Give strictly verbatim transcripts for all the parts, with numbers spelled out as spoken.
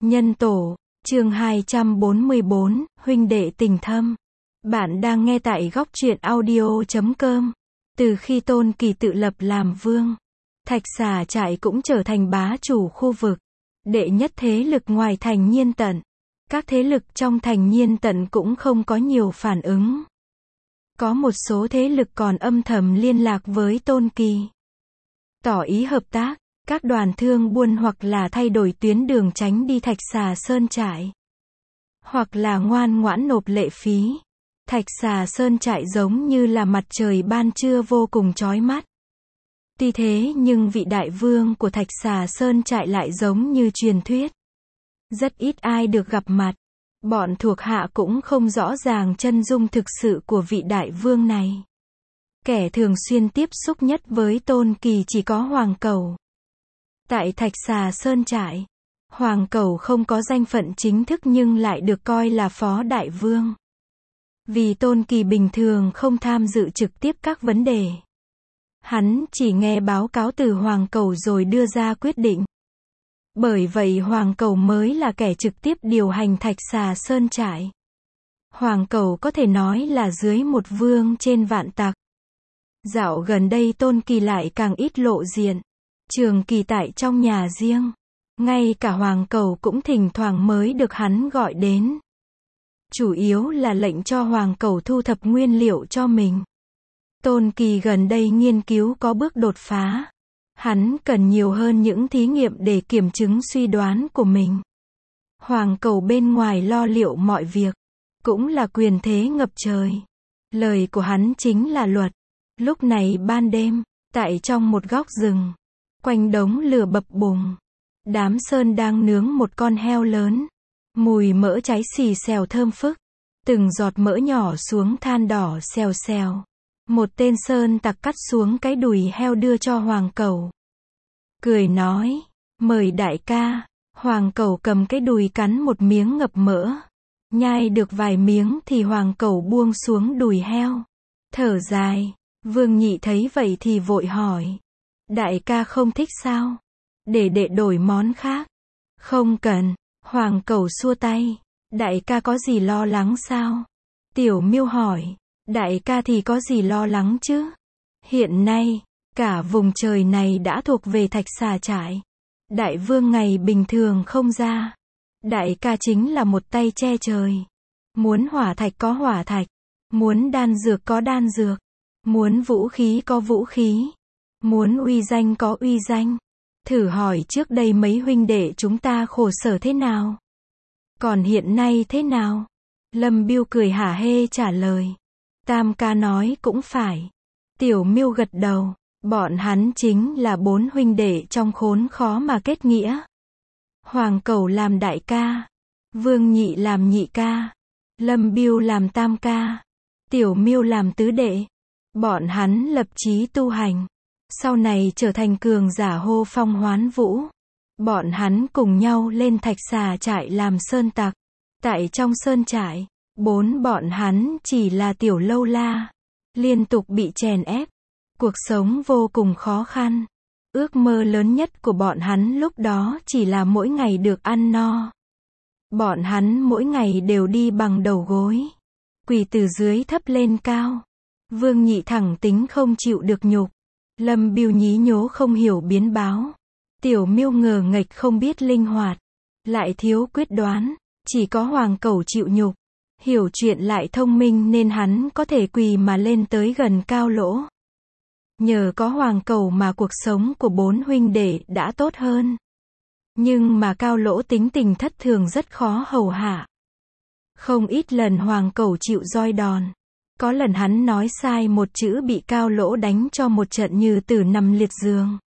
Nhân tổ, chương hai trăm bốn mươi bốn, huynh đệ tình thâm. Bạn đang nghe tại góc truyện audio chấm com. Từ khi Tôn Kỳ tự lập làm vương, Thạch Xà Trại cũng trở thành bá chủ khu vực, đệ nhất thế lực ngoài thành Nhiên Tận. Các thế lực trong thành Nhiên Tận cũng không có nhiều phản ứng. Có một số thế lực còn âm thầm liên lạc với Tôn Kỳ, tỏ ý hợp tác. Các đoàn thương buôn hoặc là thay đổi tuyến đường tránh đi Thạch Xà Sơn Trại, hoặc là ngoan ngoãn nộp lệ phí. Thạch Xà Sơn Trại giống như là mặt trời ban trưa vô cùng chói mắt. Tuy thế nhưng vị đại vương của Thạch Xà Sơn Trại lại giống như truyền thuyết, rất ít ai được gặp mặt. Bọn thuộc hạ cũng không rõ ràng chân dung thực sự của vị đại vương này. Kẻ thường xuyên tiếp xúc nhất với Tôn Kỳ chỉ có Hoàng Cẩu. Tại Thạch Xà Sơn Trại, Hoàng Cẩu không có danh phận chính thức nhưng lại được coi là phó đại vương. Vì Tôn Kỳ bình thường không tham dự trực tiếp các vấn đề, hắn chỉ nghe báo cáo từ Hoàng Cẩu rồi đưa ra quyết định. Bởi vậy Hoàng Cẩu mới là kẻ trực tiếp điều hành Thạch Xà Sơn Trại. Hoàng Cẩu có thể nói là dưới một vương trên vạn tặc. Dạo gần đây Tôn Kỳ lại càng ít lộ diện, trường kỳ tại trong nhà riêng. Ngay cả Hoàng Cẩu cũng thỉnh thoảng mới được hắn gọi đến. Chủ yếu là lệnh cho Hoàng Cẩu thu thập nguyên liệu cho mình. Tôn Kỳ gần đây nghiên cứu có bước đột phá. Hắn cần nhiều hơn những thí nghiệm để kiểm chứng suy đoán của mình. Hoàng Cẩu bên ngoài lo liệu mọi việc, cũng là quyền thế ngập trời. Lời của hắn chính là luật. Lúc này ban đêm, tại trong một góc rừng, quanh đống lửa bập bùng, đám sơn đang nướng một con heo lớn. Mùi mỡ cháy xì xèo thơm phức, từng giọt mỡ nhỏ xuống than đỏ xèo xèo. Một tên sơn tặc cắt xuống cái đùi heo đưa cho Hoàng Cẩu, cười nói, mời đại ca. Hoàng Cẩu cầm cái đùi cắn một miếng ngập mỡ, nhai được vài miếng thì Hoàng Cẩu buông xuống đùi heo, thở dài. Vương Nhị thấy vậy thì vội hỏi, đại ca không thích sao? Để đệ đổi món khác. Không cần. Hoàng Cẩu xua tay, đại ca có gì lo lắng sao? Tiểu Miêu hỏi, đại ca thì có gì lo lắng chứ? Hiện nay, cả vùng trời này đã thuộc về Thạch Xà Trại. Đại vương ngày bình thường không ra. Đại ca chính là một tay che trời. Muốn hỏa thạch có hỏa thạch, muốn đan dược có đan dược, muốn vũ khí có vũ khí, muốn uy danh có uy danh. Thử hỏi trước đây mấy huynh đệ chúng ta khổ sở thế nào? Còn hiện nay thế nào? Lâm Biêu cười hả hê trả lời. Tam ca nói cũng phải. Tiểu Miêu gật đầu. Bọn hắn chính là bốn huynh đệ trong khốn khó mà kết nghĩa. Hoàng Cẩu làm đại ca, Vương Nhị làm nhị ca, Lâm Biêu làm tam ca, Tiểu Miêu làm tứ đệ. Bọn hắn lập chí tu hành, sau này trở thành cường giả hô phong hoán vũ. Bọn hắn cùng nhau lên Thạch Xà Trại làm sơn tặc. Tại trong sơn trại, bốn bọn hắn chỉ là tiểu lâu la, liên tục bị chèn ép. Cuộc sống vô cùng khó khăn. Ước mơ lớn nhất của bọn hắn lúc đó chỉ là mỗi ngày được ăn no. Bọn hắn mỗi ngày đều đi bằng đầu gối, quỳ từ dưới thấp lên cao. Vương Nhị thẳng tính không chịu được nhục. Lâm Biêu nhí nhố không hiểu biến báo. Tiểu Miêu ngờ nghệch không biết linh hoạt, lại thiếu quyết đoán. Chỉ có Hoàng Cẩu chịu nhục, hiểu chuyện lại thông minh nên hắn có thể quỳ mà lên tới gần Cao Lỗ. Nhờ có Hoàng Cẩu mà cuộc sống của bốn huynh đệ đã tốt hơn. Nhưng mà Cao Lỗ tính tình thất thường rất khó hầu hạ. Không ít lần Hoàng Cẩu chịu roi đòn. Có lần hắn nói sai một chữ bị Cao Lỗ đánh cho một trận như tử nằm liệt giường.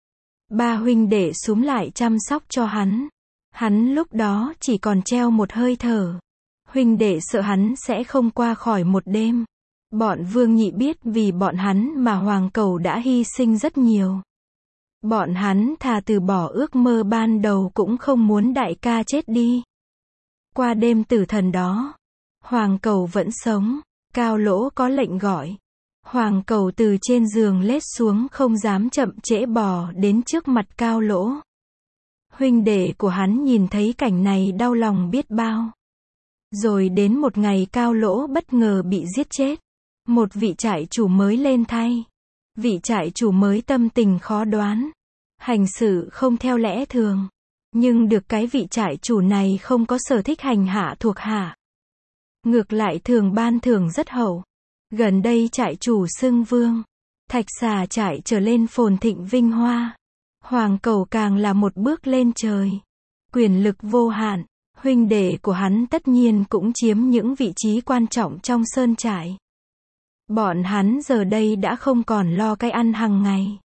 Ba huynh đệ xúm lại chăm sóc cho hắn. Hắn lúc đó chỉ còn treo một hơi thở. Huynh đệ sợ hắn sẽ không qua khỏi một đêm. Bọn Vương Nhị biết vì bọn hắn mà Hoàng Cẩu đã hy sinh rất nhiều. Bọn hắn thà từ bỏ ước mơ ban đầu cũng không muốn đại ca chết đi. Qua đêm tử thần đó, Hoàng Cẩu vẫn sống. Cao Lỗ có lệnh gọi. Hoàng Cẩu từ trên giường lết xuống không dám chậm trễ bò đến trước mặt Cao Lỗ. Huynh đệ của hắn nhìn thấy cảnh này đau lòng biết bao. Rồi đến một ngày Cao Lỗ bất ngờ bị giết chết. Một vị trại chủ mới lên thay. Vị trại chủ mới tâm tình khó đoán. Hành xử không theo lẽ thường. Nhưng được cái vị trại chủ này không có sở thích hành hạ thuộc hạ. Ngược lại thường ban thưởng rất hậu. Gần đây trại chủ xưng vương. Thạch Xà trại trở lên phồn thịnh vinh hoa. Hoàng Cầu càng là một bước lên trời. Quyền lực vô hạn. Huynh đệ của hắn tất nhiên cũng chiếm những vị trí quan trọng trong sơn trại. Bọn hắn giờ đây đã không còn lo cái ăn hàng ngày.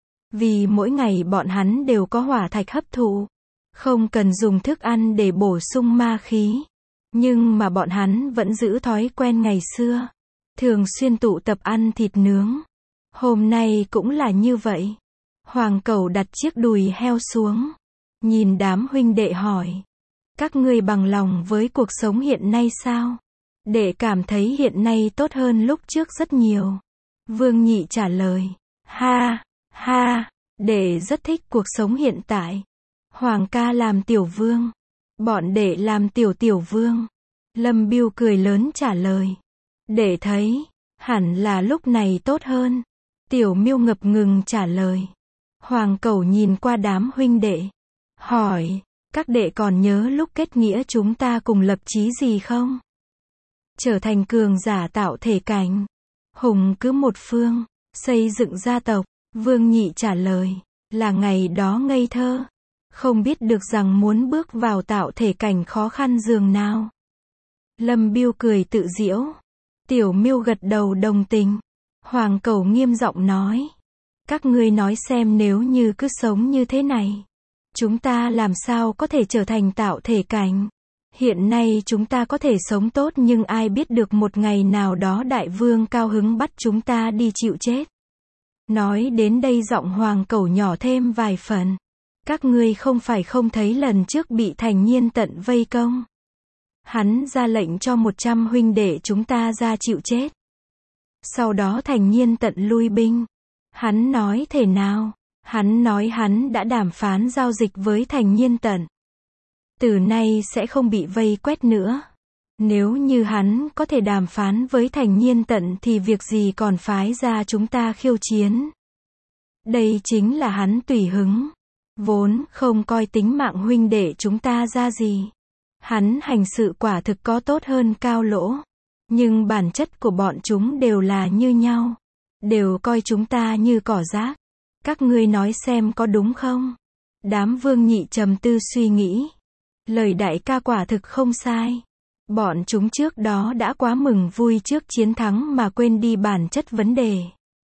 Vì mỗi ngày bọn hắn đều có hỏa thạch hấp thụ. Không cần dùng thức ăn để bổ sung ma khí. Nhưng mà bọn hắn vẫn giữ thói quen ngày xưa. Thường xuyên tụ tập ăn thịt nướng. Hôm nay cũng là như vậy. Hoàng Cầu đặt chiếc đùi heo xuống. Nhìn đám huynh đệ hỏi. Các ngươi bằng lòng với cuộc sống hiện nay sao? Đệ cảm thấy hiện nay tốt hơn lúc trước rất nhiều. Vương Nhị trả lời. Ha, ha, đệ rất thích cuộc sống hiện tại. Hoàng ca làm tiểu vương. Bọn đệ làm tiểu tiểu vương. Lâm Biêu cười lớn trả lời. Đệ thấy, hẳn là lúc này tốt hơn. Tiểu Miêu ngập ngừng trả lời. Hoàng Cầu nhìn qua đám huynh đệ. Hỏi, các đệ còn nhớ lúc kết nghĩa chúng ta cùng lập chí gì không? Trở thành cường giả tạo thể cảnh. Hùng cứ một phương, xây dựng gia tộc. Vương Nhị trả lời, là ngày đó ngây thơ. Không biết được rằng muốn bước vào tạo thể cảnh khó khăn dường nào. Lâm Biêu cười tự giễu. Tiểu Miêu gật đầu đồng tình. Hoàng Cầu nghiêm giọng nói. Các ngươi nói xem nếu như cứ sống như thế này. Chúng ta làm sao có thể trở thành tạo thể cảnh. Hiện nay chúng ta có thể sống tốt nhưng ai biết được một ngày nào đó đại vương cao hứng bắt chúng ta đi chịu chết. Nói đến đây giọng Hoàng Cầu nhỏ thêm vài phần. Các ngươi không phải không thấy lần trước bị Thành Nhiên Tận vây công. Hắn ra lệnh cho một trăm huynh đệ chúng ta ra chịu chết. Sau đó Thành Nhiên Tận lui binh. Hắn nói thế nào? Hắn nói hắn đã đàm phán giao dịch với Thành Nhiên Tận. Từ nay sẽ không bị vây quét nữa. Nếu như hắn có thể đàm phán với Thành Nhiên Tận thì việc gì còn phái ra chúng ta khiêu chiến. Đây chính là hắn tùy hứng. Vốn không coi tính mạng huynh đệ chúng ta ra gì. Hắn hành sự quả thực có tốt hơn Cao Lỗ. Nhưng bản chất của bọn chúng đều là như nhau. Đều coi chúng ta như cỏ rác. Các ngươi nói xem có đúng không? Đám Vương Nhị trầm tư suy nghĩ. Lời đại ca quả thực không sai. Bọn chúng trước đó đã quá mừng vui trước chiến thắng mà quên đi bản chất vấn đề.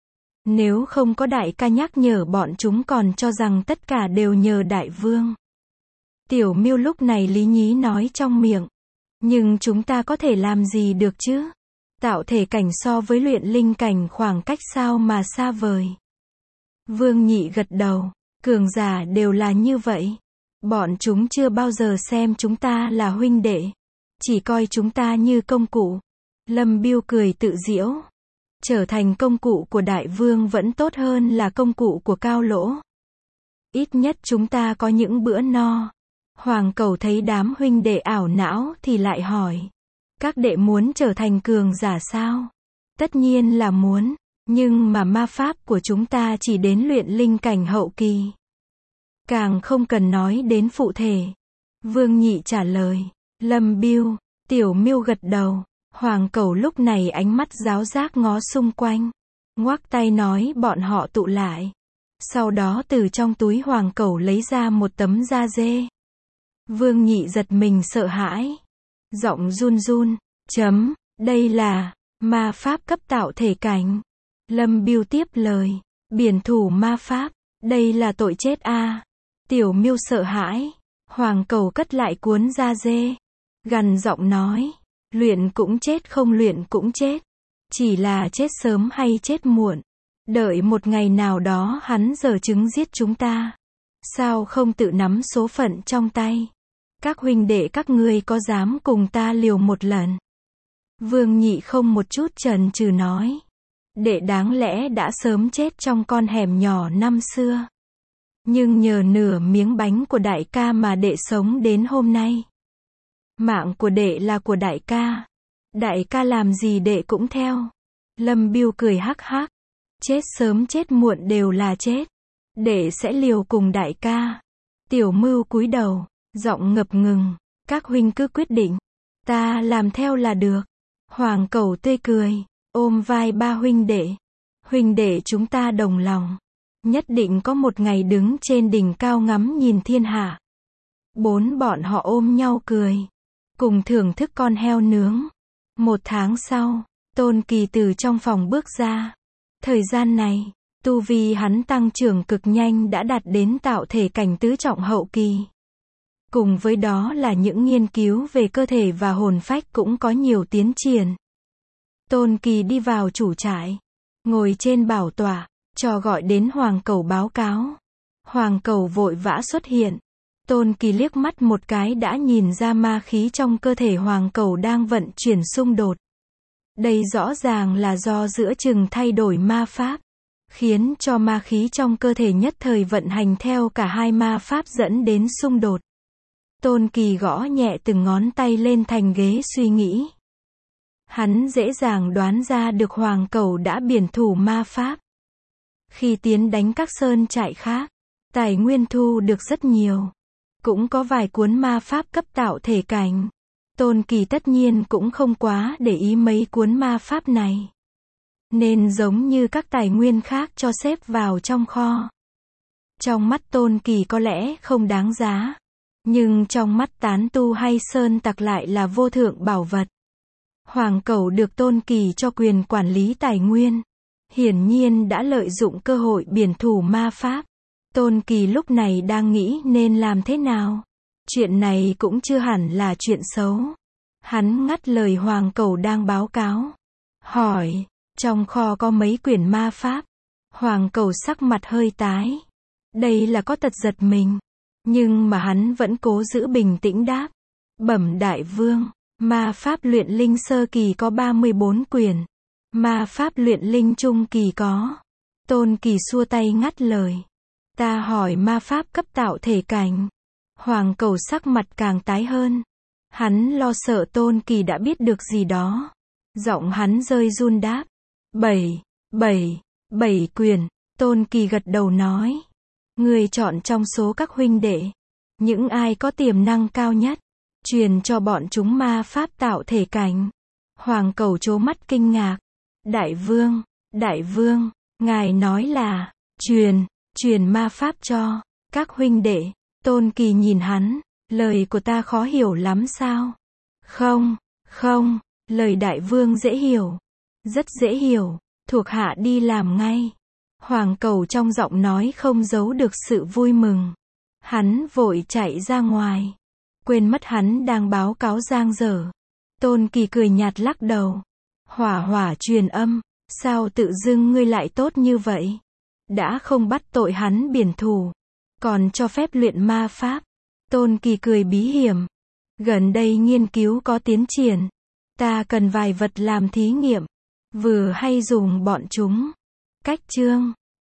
Nếu không có đại ca nhắc nhở bọn chúng còn cho rằng tất cả đều nhờ đại vương. Tiểu Miêu lúc này lý nhí nói trong miệng. Nhưng chúng ta có thể làm gì được chứ? Tạo thể cảnh so với luyện linh cảnh khoảng cách sao mà xa vời. Vương Nhị gật đầu. Cường giả đều là như vậy. Bọn chúng chưa bao giờ xem chúng ta là huynh đệ. Chỉ coi chúng ta như công cụ. Lâm Biêu cười tự giễu. Trở thành công cụ của đại vương vẫn tốt hơn là công cụ của Cao Lỗ. Ít nhất chúng ta có những bữa no. Hoàng Cầu thấy đám huynh đệ ảo não thì lại hỏi. Các đệ muốn trở thành cường giả sao? Tất nhiên là muốn. Nhưng mà ma pháp của chúng ta chỉ đến luyện linh cảnh hậu kỳ. Càng không cần nói đến phụ thể. Vương Nhị trả lời. Lâm Biêu, Tiểu Miêu gật đầu. Hoàng Cầu lúc này ánh mắt giáo giác ngó xung quanh. Ngoắc tay nói bọn họ tụ lại. Sau đó từ trong túi Hoàng Cầu lấy ra một tấm da dê. Vương Nhị giật mình sợ hãi. Giọng run run. Chấm, đây là ma pháp cấp tạo thể cảnh. Lâm Biêu tiếp lời. Biển thủ ma pháp. Đây là tội chết a. À. Tiểu Miêu sợ hãi. Hoàng Cầu cất lại cuốn da dê. Gằn giọng nói. Luyện cũng chết không luyện cũng chết. Chỉ là chết sớm hay chết muộn. Đợi một ngày nào đó hắn giở chứng giết chúng ta. Sao không tự nắm số phận trong tay? Các huynh đệ các ngươi có dám cùng ta liều một lần? Vương Nhị không một chút chần chừ nói. Đệ đáng lẽ đã sớm chết trong con hẻm nhỏ năm xưa. Nhưng nhờ nửa miếng bánh của đại ca mà đệ sống đến hôm nay. Mạng của đệ là của đại ca. Đại ca làm gì đệ cũng theo. Lâm Bưu cười hắc hắc. Chết sớm chết muộn đều là chết. Đệ sẽ liều cùng đại ca. Tiểu Mưu cúi đầu, giọng ngập ngừng. Các huynh cứ quyết định. Ta làm theo là được. Hoàng Cẩu tươi cười, ôm vai ba huynh đệ. Huynh đệ chúng ta đồng lòng. Nhất định có một ngày đứng trên đỉnh cao ngắm nhìn thiên hạ. Bốn bọn họ ôm nhau cười. Cùng thưởng thức con heo nướng. Một tháng sau, Tôn Kỳ từ trong phòng bước ra. Thời gian này, tu vi hắn tăng trưởng cực nhanh đã đạt đến tạo thể cảnh tứ trọng hậu kỳ. Cùng với đó là những nghiên cứu về cơ thể và hồn phách cũng có nhiều tiến triển. Tôn Kỳ đi vào chủ trại, ngồi trên bảo tọa, cho gọi đến Hoàng Cẩu báo cáo. Hoàng Cẩu vội vã xuất hiện. Tôn Kỳ liếc mắt một cái đã nhìn ra ma khí trong cơ thể Hoàng Cẩu đang vận chuyển xung đột. Đây rõ ràng là do giữa chừng thay đổi ma pháp, khiến cho ma khí trong cơ thể nhất thời vận hành theo cả hai ma pháp dẫn đến xung đột. Tôn Kỳ gõ nhẹ từng ngón tay lên thành ghế suy nghĩ. Hắn dễ dàng đoán ra được Hoàng Cẩu đã biển thủ ma pháp. Khi tiến đánh các sơn trại khác, tài nguyên thu được rất nhiều. Cũng có vài cuốn ma pháp cấp tạo thể cảnh. Tôn Kỳ tất nhiên cũng không quá để ý mấy cuốn ma pháp này. Nên giống như các tài nguyên khác cho xếp vào trong kho. Trong mắt Tôn Kỳ có lẽ không đáng giá. Nhưng trong mắt tán tu hay sơn tặc lại là vô thượng bảo vật. Hoàng Cẩu được Tôn Kỳ cho quyền quản lý tài nguyên. Hiển nhiên đã lợi dụng cơ hội biển thủ ma pháp. Tôn Kỳ lúc này đang nghĩ nên làm thế nào. Chuyện này cũng chưa hẳn là chuyện xấu. Hắn ngắt lời Hoàng Cẩu đang báo cáo. Hỏi, trong kho có mấy quyển ma pháp? Hoàng Cẩu sắc mặt hơi tái. Đây là có tật giật mình. Nhưng mà hắn vẫn cố giữ bình tĩnh đáp. Bẩm đại vương, ma pháp luyện linh sơ kỳ có ba mươi bốn quyển. Ma pháp luyện linh trung kỳ có. Tôn Kỳ xua tay ngắt lời. Ta hỏi ma pháp cấp tạo thể cảnh. Hoàng Cẩu sắc mặt càng tái hơn. Hắn lo sợ Tôn Kỳ đã biết được gì đó. Giọng hắn rơi run đáp. Bảy, bảy, bảy quyển. Tôn Kỳ gật đầu nói. Người chọn trong số các huynh đệ. Những ai có tiềm năng cao nhất. Truyền cho bọn chúng ma pháp tạo thể cảnh. Hoàng Cẩu trố mắt kinh ngạc. Đại vương, đại vương, ngài nói là, truyền, truyền ma pháp cho, các huynh đệ. Tôn Kỳ nhìn hắn, lời của ta khó hiểu lắm sao? Không, không, lời đại vương dễ hiểu. Rất dễ hiểu, thuộc hạ đi làm ngay. Hoàng Cẩu trong giọng nói không giấu được sự vui mừng. Hắn vội chạy ra ngoài. Quên mất hắn đang báo cáo giang dở. Tôn Kỳ cười nhạt lắc đầu. Hỏa hỏa truyền âm, sao tự dưng ngươi lại tốt như vậy? Đã không bắt tội hắn biển thủ, còn cho phép luyện ma pháp. Tôn Kỳ cười bí hiểm. Gần đây nghiên cứu có tiến triển. Ta cần vài vật làm thí nghiệm. Vừa hay dùng bọn chúng. Cách chương